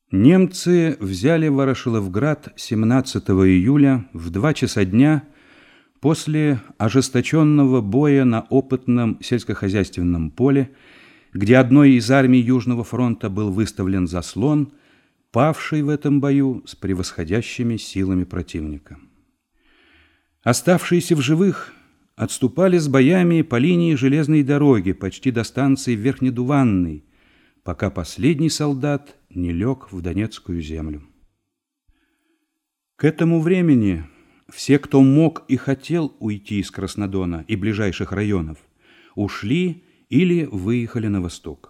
Немцы взяли Ворошиловград 17 июля в 2 часа дня после ожесточенного боя на опытном сельскохозяйственном поле, где одной из армий Южного фронта был выставлен заслон, павший в этом бою с превосходящими силами противника. Оставшиеся в живых отступали с боями по линии железной дороги почти до станции Верхнедуванной, пока последний солдат не лег в Донецкую землю. К этому времени все, кто мог и хотел уйти из Краснодона и ближайших районов, ушли или выехали на восток.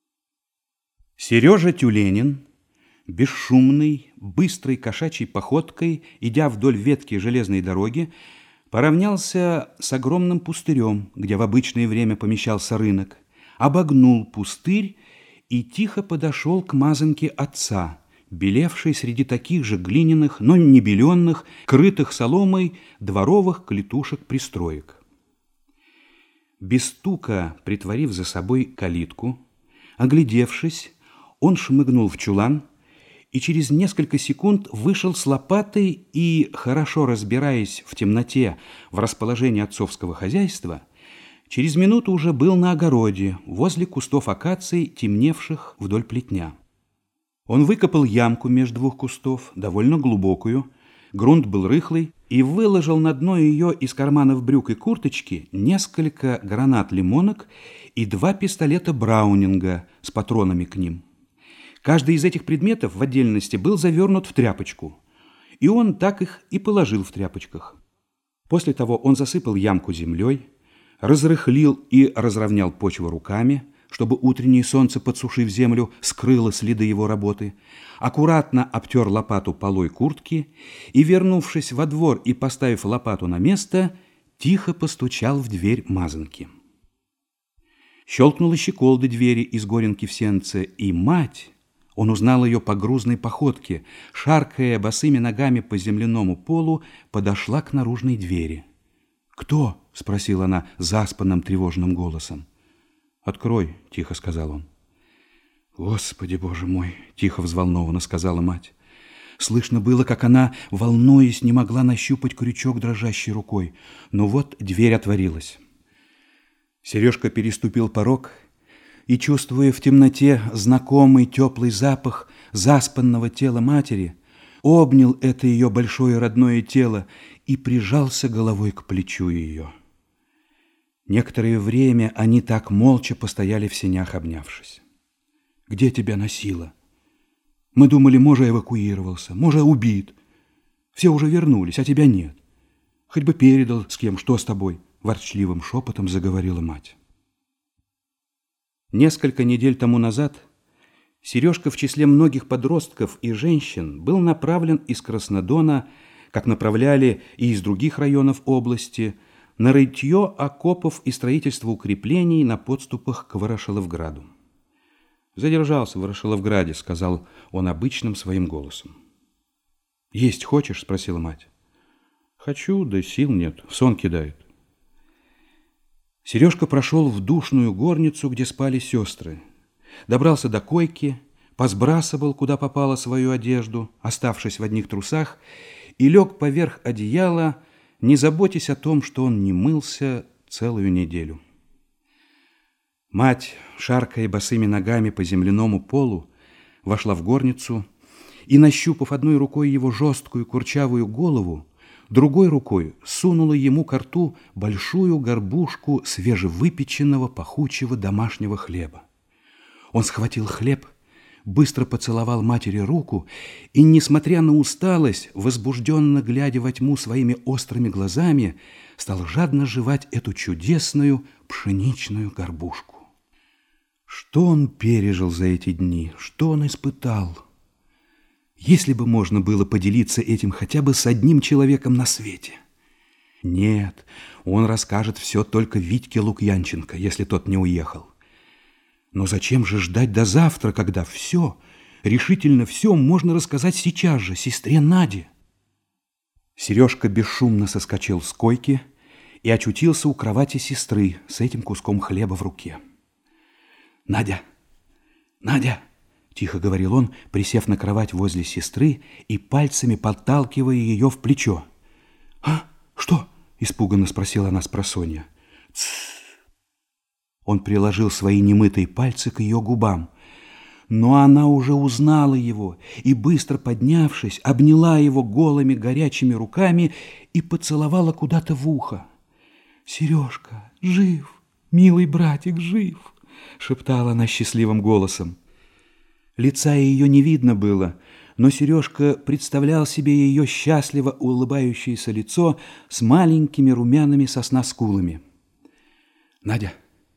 Сережа Тюленин, бесшумный, быстрой кошачьей походкой, идя вдоль ветки железной дороги, поравнялся с огромным пустырем, где в обычное время помещался рынок, обогнул пустырь и тихо подошел к мазанке отца, белевшей среди таких же глиняных, но не беленных, крытых соломой дворовых клетушек-пристроек. Без стука притворив за собой калитку, оглядевшись, он шмыгнул в чулан и через несколько секунд вышел с лопатой и, хорошо разбираясь в темноте в расположении отцовского хозяйства, через минуту уже был на огороде, возле кустов акаций, темневших вдоль плетня. Он выкопал ямку между двух кустов, довольно глубокую, грунт был рыхлый, и выложил на дно ее из карманов брюк и курточки несколько гранат-лимонок и 2 пистолета Браунинга с патронами к ним. Каждый из этих предметов в отдельности был завернут в тряпочку, и он так их и положил в тряпочках. После того он засыпал ямку землей, разрыхлил и разровнял почву руками, чтобы утреннее солнце, подсушив землю, скрыло следы его работы, аккуратно обтер лопату полой куртки и, вернувшись во двор и поставив лопату на место, тихо постучал в дверь мазанки. Щелкнула щеколда двери из горенки в сенце, и мать, он узнал ее по грузной походке, шаркая босыми ногами по земляному полу, подошла к наружной двери. «Кто?» — спросила она заспанным тревожным голосом. «Открой», — тихо сказал он. «Господи, Боже мой!» — тихо взволнованно сказала мать. Слышно было, как она, волнуясь, не могла нащупать крючок дрожащей рукой. Но вот дверь отворилась. Сережка переступил порог и, чувствуя в темноте знакомый теплый запах заспанного тела матери, обнял это ее большое родное тело и прижался головой к плечу ее. Некоторое время они так молча постояли в сенях, обнявшись. «Где тебя носило? Мы думали, может, эвакуировался, может, убит. Все уже вернулись, а тебя нет. Хоть бы передал с кем, что с тобой», — ворчливым шепотом заговорила мать. Несколько недель тому назад Сережка в числе многих подростков и женщин был направлен из Краснодона, как направляли и из других районов области, на рытье окопов и строительство укреплений на подступах к Ворошиловграду. «Задержался в Ворошиловграде», — сказал он обычным своим голосом. «Есть хочешь?» — спросила мать. «Хочу, да сил нет, в сон кидает». Сережка прошел в душную горницу, где спали сестры. Добрался до койки, посбрасывал, куда попало, свою одежду, оставшись в одних трусах, и лег поверх одеяла, не заботясь о том, что он не мылся целую неделю. Мать, шаркая босыми ногами по земляному полу, вошла в горницу и, нащупав одной рукой его жесткую курчавую голову, другой рукой сунула ему ко рту большую горбушку свежевыпеченного пахучего домашнего хлеба. Он схватил хлеб, быстро поцеловал матери руку и, несмотря на усталость, возбужденно глядя во тьму своими острыми глазами, стал жадно жевать эту чудесную пшеничную горбушку. Что он пережил за эти дни, что он испытал? Если бы можно было поделиться этим хотя бы с одним человеком на свете. Нет, он расскажет все только Витьке Лукьянченко, если тот не уехал. Но зачем же ждать до завтра, когда все, решительно все можно рассказать сейчас же сестре Наде? Сережка бесшумно соскочил с койки и очутился у кровати сестры с этим куском хлеба в руке. «Надя! Надя!» тихо говорил он, присев на кровать возле сестры и пальцами подталкивая ее в плечо. «А? Что?» – испуганно спросила она спросонья. «Тссс!» Он приложил свои немытые пальцы к ее губам. Но она уже узнала его и, быстро поднявшись, обняла его голыми горячими руками и поцеловала куда-то в ухо. «Сережка, жив, милый братик, жив!» – шептала она счастливым голосом. Лица ее не видно было, но Сережка представлял себе ее счастливо улыбающееся лицо с маленькими румяными сосна скулами. «Надя,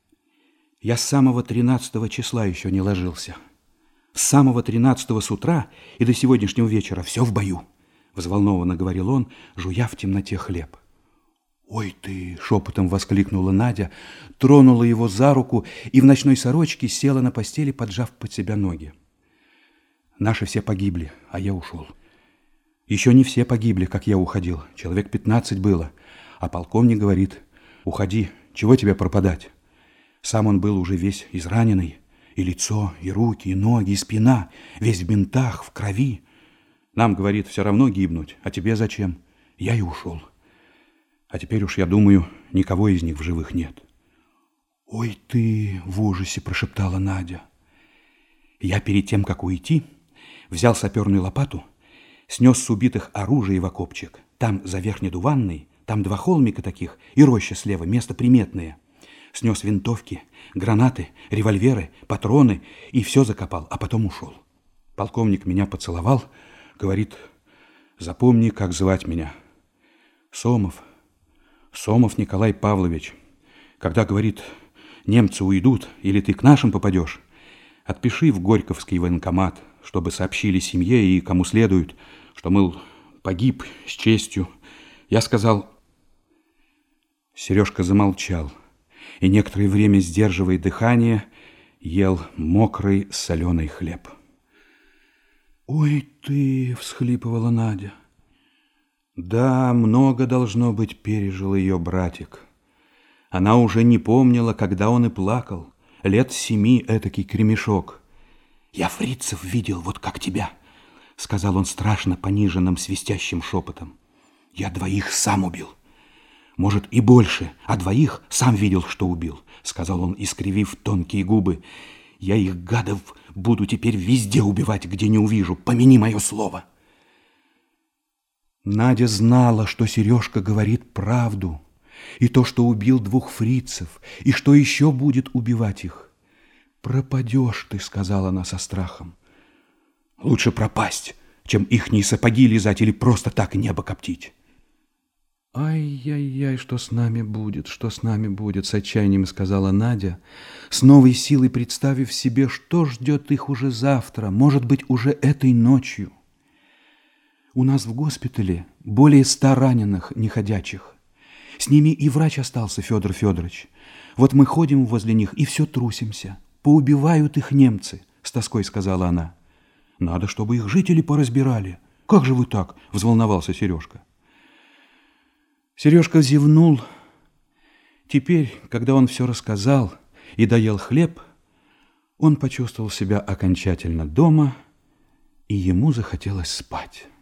я с самого 13-го числа еще не ложился. С самого 13-го с утра и до сегодняшнего вечера все в бою», — взволнованно говорил он, жуя в темноте хлеб. «Ой ты!» — шепотом воскликнула Надя, тронула его за руку и в ночной сорочке села на постели, поджав под себя ноги. «Наши все погибли, а я ушел. Еще не все погибли, как я уходил. Человек 15 было. А полковник говорит: уходи, чего тебе пропадать? Сам он был уже весь израненный. И лицо, и руки, и ноги, и спина. Весь в бинтах, в крови. Нам, говорит, все равно гибнуть. А тебе зачем? Я и ушел. А теперь уж, я думаю, никого из них в живых нет». «Ой ты!» — в ужасе прошептала Надя. «Я перед тем, как уйти, взял саперную лопату, снес с убитых оружие в окопчик. Там за Верхнедуванной, там 2 холмика таких и роща слева, место приметное. Снес винтовки, гранаты, револьверы, патроны и все закопал, а потом ушел. Полковник меня поцеловал, говорит: запомни, как звать меня. Сомов, Сомов Николай Павлович. Когда, говорит, немцы уйдут или ты к нашим попадешь, отпиши в Горьковский военкомат, чтобы сообщили семье и кому следует, что, мол, погиб с честью. Я сказал...» Сережка замолчал и некоторое время, сдерживая дыхание, ел мокрый соленый хлеб. «Ой ты!» — всхлипывала Надя. Да, много, должно быть, пережил ее братик. Она уже не помнила, когда он и плакал. Лет 7 этакий кремешок. «Я фрицев видел, вот как тебя», — сказал он страшно пониженным свистящим шепотом. «Я 2 сам убил. Может, и больше, а 2 сам видел, что убил», — сказал он, искривив тонкие губы. «Я их, гадов, буду теперь везде убивать, где не увижу, помяни мое слово». Надя знала, что Сережка говорит правду, и то, что убил 2 фрицев, и что еще будет убивать их. «Пропадешь ты», — сказала она со страхом. «Лучше пропасть, чем ихние сапоги лизать или просто так небо коптить». «Ай-яй-яй, что с нами будет, что с нами будет», — с отчаянием сказала Надя, с новой силой представив себе, что ждет их уже завтра, может быть, уже этой ночью. «У нас в госпитале более 100 раненых неходячих. С ними и врач остался, Федор Федорович. Вот мы ходим возле них и все трусимся. Поубивают их немцы», — с тоской сказала она. «Надо, чтобы их жители поразбирали. Как же вы так?» — взволновался Сережка. Сережка зевнул. Теперь, когда он все рассказал и доел хлеб, он почувствовал себя окончательно дома, и ему захотелось спать.